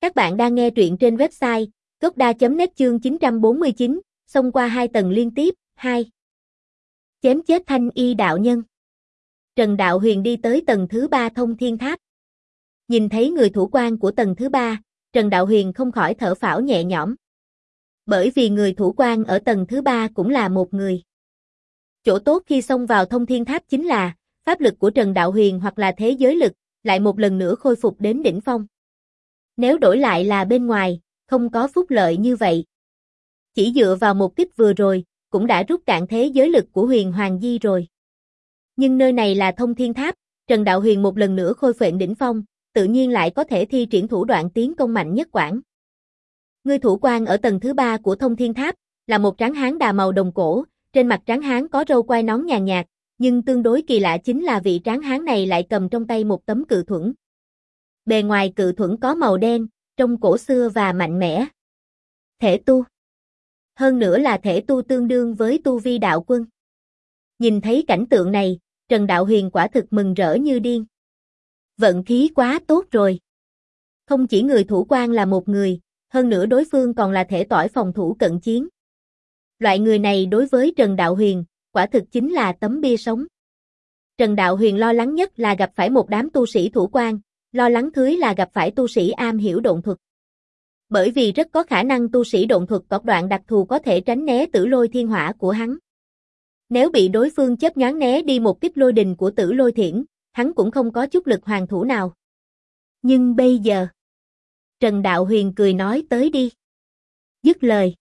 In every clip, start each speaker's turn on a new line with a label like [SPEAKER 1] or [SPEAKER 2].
[SPEAKER 1] Các bạn đang nghe truyện trên website gocda.net chương 949, xông qua 2 tầng liên tiếp, 2. Chém chết Thanh Y đạo nhân. Trần Đạo Huyền đi tới tầng thứ 3 Thông Thiên Tháp. Nhìn thấy người thủ quan của tầng thứ 3, Trần Đạo Huyền không khỏi thở phào nhẹ nhõm. Bởi vì người thủ quan ở tầng thứ 3 cũng là một người. Chỗ tốt khi xông vào Thông Thiên Tháp chính là, pháp lực của Trần Đạo Huyền hoặc là thế giới lực, lại một lần nữa khôi phục đến đỉnh phong. Nếu đổi lại là bên ngoài, không có phúc lợi như vậy. Chỉ dựa vào một kích vừa rồi, cũng đã rút cạn thế giới lực của Huyền Hoàng Di rồi. Nhưng nơi này là Thông Thiên Tháp, Trần Đạo Huyền một lần nữa khôi phục đỉnh phong, tự nhiên lại có thể thi triển thủ đoạn tiến công mạnh nhất quãng. Người thủ quan ở tầng thứ 3 của Thông Thiên Tháp, là một tráng hán đà màu đồng cổ, trên mặt tráng hán có râu quai nón nhàn nhạt, nhưng tương đối kỳ lạ chính là vị tráng hán này lại cầm trong tay một tấm cự thuẫn. Bề ngoài cự thuẫn có màu đen, trông cổ xưa và mạnh mẽ. Thể tu. Hơn nữa là thể tu tương đương với tu vi đạo quân. Nhìn thấy cảnh tượng này, Trần Đạo Huyền quả thực mừng rỡ như điên. Vận khí quá tốt rồi. Không chỉ người thủ quan là một người, hơn nữa đối phương còn là thể tỏi phòng thủ cận chiến. Loại người này đối với Trần Đạo Huyền, quả thực chính là tấm bia sống. Trần Đạo Huyền lo lắng nhất là gặp phải một đám tu sĩ thủ quan, lo lắng thứ là gặp phải tu sĩ am hiểu độn thuật. Bởi vì rất có khả năng tu sĩ độn thuật có đoạn đặc thù có thể tránh né Tử Lôi Thiên Hỏa của hắn. Nếu bị đối phương chớp nhoáng né đi một kích lôi đình của Tử Lôi Thiển, hắn cũng không có chút lực hoàn thủ nào. Nhưng bây giờ, Trần Đạo Huyền cười nói tới đi. Dứt lời.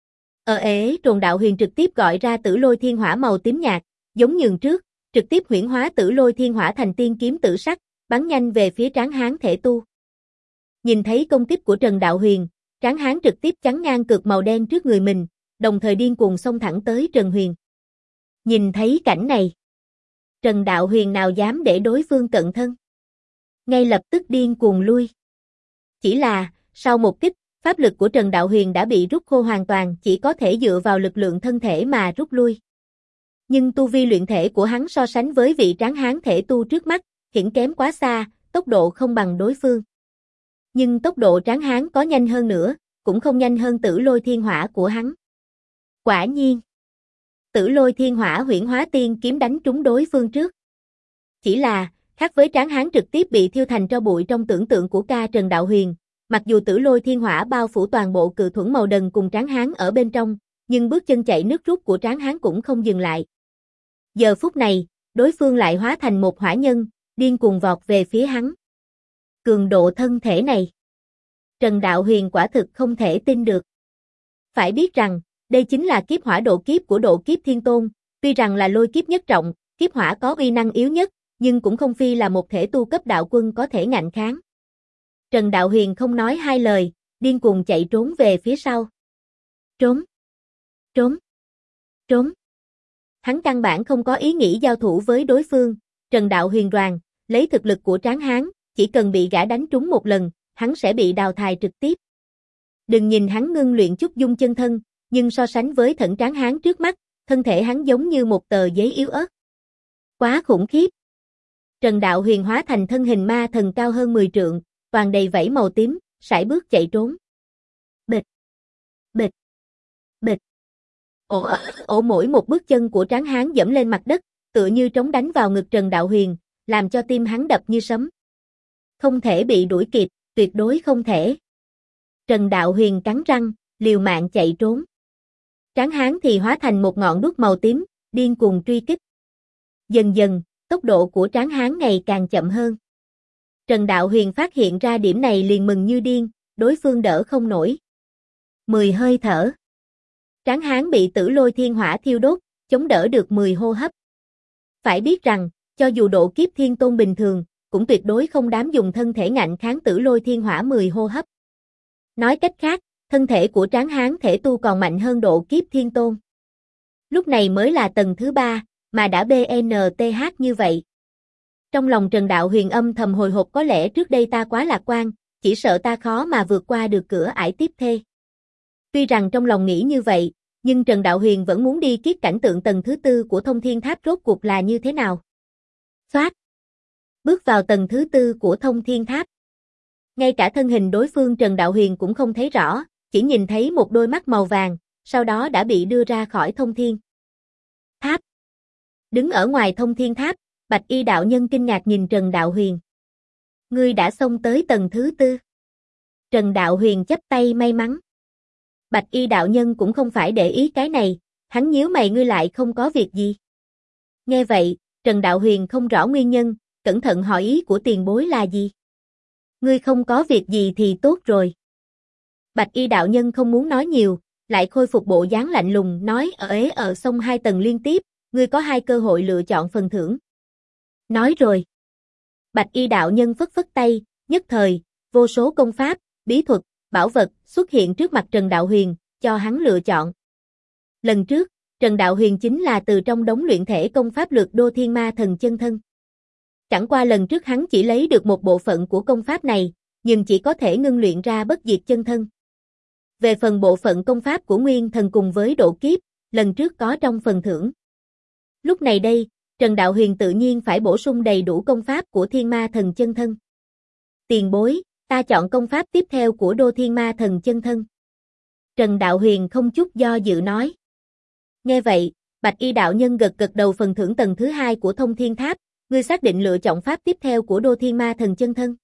[SPEAKER 1] Trần Đạo Huyền trực tiếp gọi ra Tử Lôi Thiên Hỏa màu tím nhạt, giống nhường trước, trực tiếp huyễn hóa Tử Lôi Thiên Hỏa thành tiên kiếm tử sắc, bắn nhanh về phía tráng hán thể tu. Nhìn thấy công kích của Trần Đạo Huyền, tráng hán trực tiếp chắn ngang cực màu đen trước người mình, đồng thời điên cuồng xông thẳng tới Trần Huyền. Nhìn thấy cảnh này, Trần Đạo Huyền nào dám để đối phương cận thân. Ngay lập tức điên cuồng lui. Chỉ là, sau một kích, pháp lực của Trần Đạo Huyền đã bị rút khô hoàn toàn, chỉ có thể dựa vào lực lượng thân thể mà rút lui. Nhưng tu vi luyện thể của hắn so sánh với vị tráng hán thể tu trước mắt, hiển kém quá xa, tốc độ không bằng đối phương. Nhưng tốc độ tráng hán có nhanh hơn nữa, cũng không nhanh hơn Tử Lôi Thiên Hỏa của hắn. Quả nhiên, Tử Lôi Thiên Hỏa huyễn hóa tiên kiếm đánh trúng đối phương trước. Chỉ là, khác với tráng hán trực tiếp bị thiêu thành tro bụi trong tưởng tượng của ca Trần Đạo Huyền, mặc dù Tử Lôi Thiên Hỏa bao phủ toàn bộ cự thuẫn màu đần cùng tráng hán ở bên trong, nhưng bước chân chạy nước rút của tráng hán cũng không dừng lại. Giờ phút này, đối phương lại hóa thành một hỏa nhân, điên cuồng vọt về phía hắn. Cường độ thân thể này, Trần Đạo Huyền quả thực không thể tin được. Phải biết rằng, đây chính là kiếp hỏa độ kiếp của độ kiếp thiên tôn, tuy rằng là lôi kiếp nhất trọng, kiếp hỏa có uy năng yếu nhất, nhưng cũng không phi là một thể tu cấp đạo quân có thể ngạnh kháng. Trần Đạo Huyền không nói hai lời, điên cuồng chạy trốn về phía sau. Trốn! Trốn! Trốn! Hắn căn bản không có ý nghĩ giao thủ với đối phương, Trần Đạo Huyền đoán, lấy thực lực của tráng hán, chỉ cần bị gã đánh trúng một lần, hắn sẽ bị đào thải trực tiếp. Đừng nhìn hắn ngưng luyện chút dung chân thân, nhưng so sánh với Thận tráng hán trước mắt, thân thể hắn giống như một tờ giấy yếu ớt. Quá khủng khiếp. Trần Đạo Huyền hóa thành thân hình ma thần cao hơn 10 trượng, toàn đầy vảy màu tím, sải bước chạy trốn. Bịch, bịch, bịch. Mỗi một bước chân của tráng hán dẫm lên mặt đất, tựa như trống đánh vào ngực Trần Đạo Huyền, làm cho tim hắn đập như sấm. Không thể bị đuổi kịp, tuyệt đối không thể. Trần Đạo Huyền cắn răng, liều mạng chạy trốn. Tráng hán thì hóa thành một ngọn đuốc màu tím, điên cuồng truy kích. Dần dần, tốc độ của tráng hán ngày càng chậm hơn. Trần Đạo Huyền phát hiện ra điểm này liền mừng như điên, đối phương đỡ không nổi. 10 hơi thở. Tráng hán bị Tử Lôi Thiên Hỏa thiêu đốt, chống đỡ được 10 hô hấp. Phải biết rằng, cho dù độ kiếp thiên tôn bình thường, cũng tuyệt đối không dám dùng thân thể ngạnh kháng Tử Lôi Thiên Hỏa 10 hô hấp. Nói cách khác, thân thể của tráng hán thể tu còn mạnh hơn độ kiếp thiên tôn. Lúc này mới là tầng thứ 3, mà đã BNTH như vậy. Trong lòng Trần Đạo Huyền âm thầm hồi hộp, có lẽ trước đây ta quá lạc quan, chỉ sợ ta khó mà vượt qua được cửa ải tiếp theo. Tuy rằng trong lòng nghĩ như vậy, nhưng Trần Đạo Huyền vẫn muốn đi kiếp cảnh tượng tầng thứ 4 của Thông Thiên Tháp rốt cuộc là như thế nào. Xoát! Bước vào tầng thứ 4 của Thông Thiên Tháp. Ngay cả thân hình đối phương Trần Đạo Huyền cũng không thấy rõ, chỉ nhìn thấy một đôi mắt màu vàng, sau đó đã bị đưa ra khỏi thông thiên tháp. Đứng ở ngoài thông thiên tháp, Bạch Y đạo nhân kinh ngạc nhìn Trần Đạo Huyền. Ngươi đã xông tới tầng thứ 4. Trần Đạo Huyền chắp tay may mắn. Bạch Y đạo nhân cũng không phải để ý cái này, hắn nhíu mày, ngươi lại không có việc gì. Nghe vậy, Trần Đạo Huyền không rõ nguyên nhân, cẩn thận hỏi ý của tiền bối là gì. Ngươi không có việc gì thì tốt rồi. Bạch Y đạo nhân không muốn nói nhiều, lại khôi phục bộ dáng lạnh lùng, nói ở sông 2 tầng liên tiếp, ngươi có 2 cơ hội lựa chọn phần thưởng. Nói rồi. Bạch Y đạo nhân phất phất tay, nhất thời, vô số công pháp, bí thuật, bảo vật xuất hiện trước mặt Trần Đạo Huyền, cho hắn lựa chọn. Lần trước, Trần Đạo Huyền chính là từ trong đống luyện thể công pháp lược đô thiên ma thần chân thân. Chẳng qua lần trước hắn chỉ lấy được một bộ phận của công pháp này, nhưng chỉ có thể ngưng luyện ra bất diệt chân thân. Về phần bộ phận công pháp của Nguyên Thần cùng với độ kiếp, lần trước có trong phần thưởng. Lúc này đây, Trần Đạo Huyền tự nhiên phải bổ sung đầy đủ công pháp của Thiên Ma Thần chân thân. Tiền bối, ta chọn công pháp tiếp theo của Đô Thiên Ma Thần chân thân. Trần Đạo Huyền không chút do dự nói. Nghe vậy, Bạch Y đạo nhân gật gật đầu, phần thưởng tầng thứ 2 của Thông Thiên Tháp, ngươi xác định lựa chọn pháp tiếp theo của Đô Thiên Ma Thần chân thân?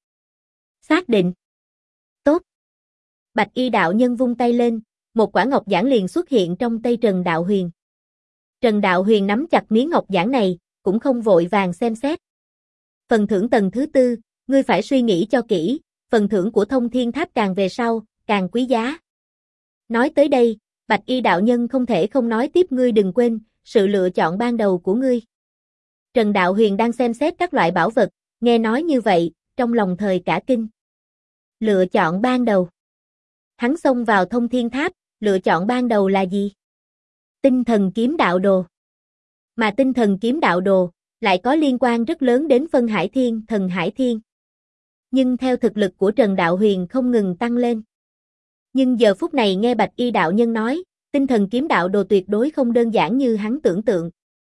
[SPEAKER 1] Xác định. Tốt. Bạch Y đạo nhân vung tay lên, một quả ngọc giản liền xuất hiện trong tay Trần Đạo Huyền. Trần Đạo Huyền nắm chặt miếng ngọc giản này, cũng không vội vàng xem xét. Phần thưởng tầng thứ 4, ngươi phải suy nghĩ cho kỹ, phần thưởng của Thông Thiên Tháp càng về sau, càng quý giá. Nói tới đây, Bạch Y đạo nhân không thể không nói tiếp, ngươi đừng quên, sự lựa chọn ban đầu của ngươi. Trần Đạo Huyền đang xem xét các loại bảo vật, nghe nói như vậy, trong lòng thời cả kinh. Lựa chọn ban đầu. Hắn xông vào Thông Thiên Tháp, lựa chọn ban đầu là gì? Tinh thần kiếm đạo đồ. Mà tinh thần kiếm đạo đồ, lại có liên quan rất lớn đến phân hải thiên, thần hải thiên. Nhưng theo thực lực của Trần Đạo Huyền không ngừng tăng lên. Nhưng giờ phút này nghe Bạch Y đạo nhân nói, tinh thần kiếm đạo đồ tuyệt đối không đơn giản như hắn tưởng tượng.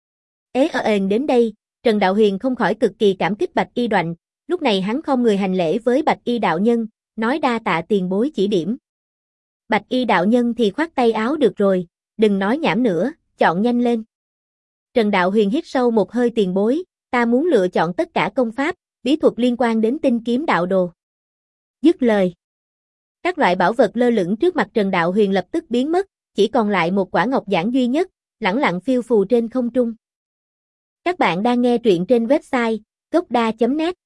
[SPEAKER 1] Đến đây, Trần Đạo Huyền không khỏi cực kỳ cảm kích Bạch Y Đoạnh, lúc này hắn không người hành lễ với Bạch Y đạo nhân, nói đa tạ tiền bối chỉ điểm. Bạch Y đạo nhân thì khoát tay áo, được rồi, đừng nói nhảm nữa, chọn nhanh lên. Trần Đạo Huyền hít sâu một hơi, tiền bối, ta muốn lựa chọn tất cả công pháp, bí thuật liên quan đến tinh kiếm đạo đồ. Dứt lời. Các loại bảo vật lơ lửng trước mặt Trần Đạo Huyền lập tức biến mất, chỉ còn lại một quả ngọc giản duy nhất, lẳng lặng phiêu phù trên không trung. Các bạn đang nghe truyện trên website gocda.net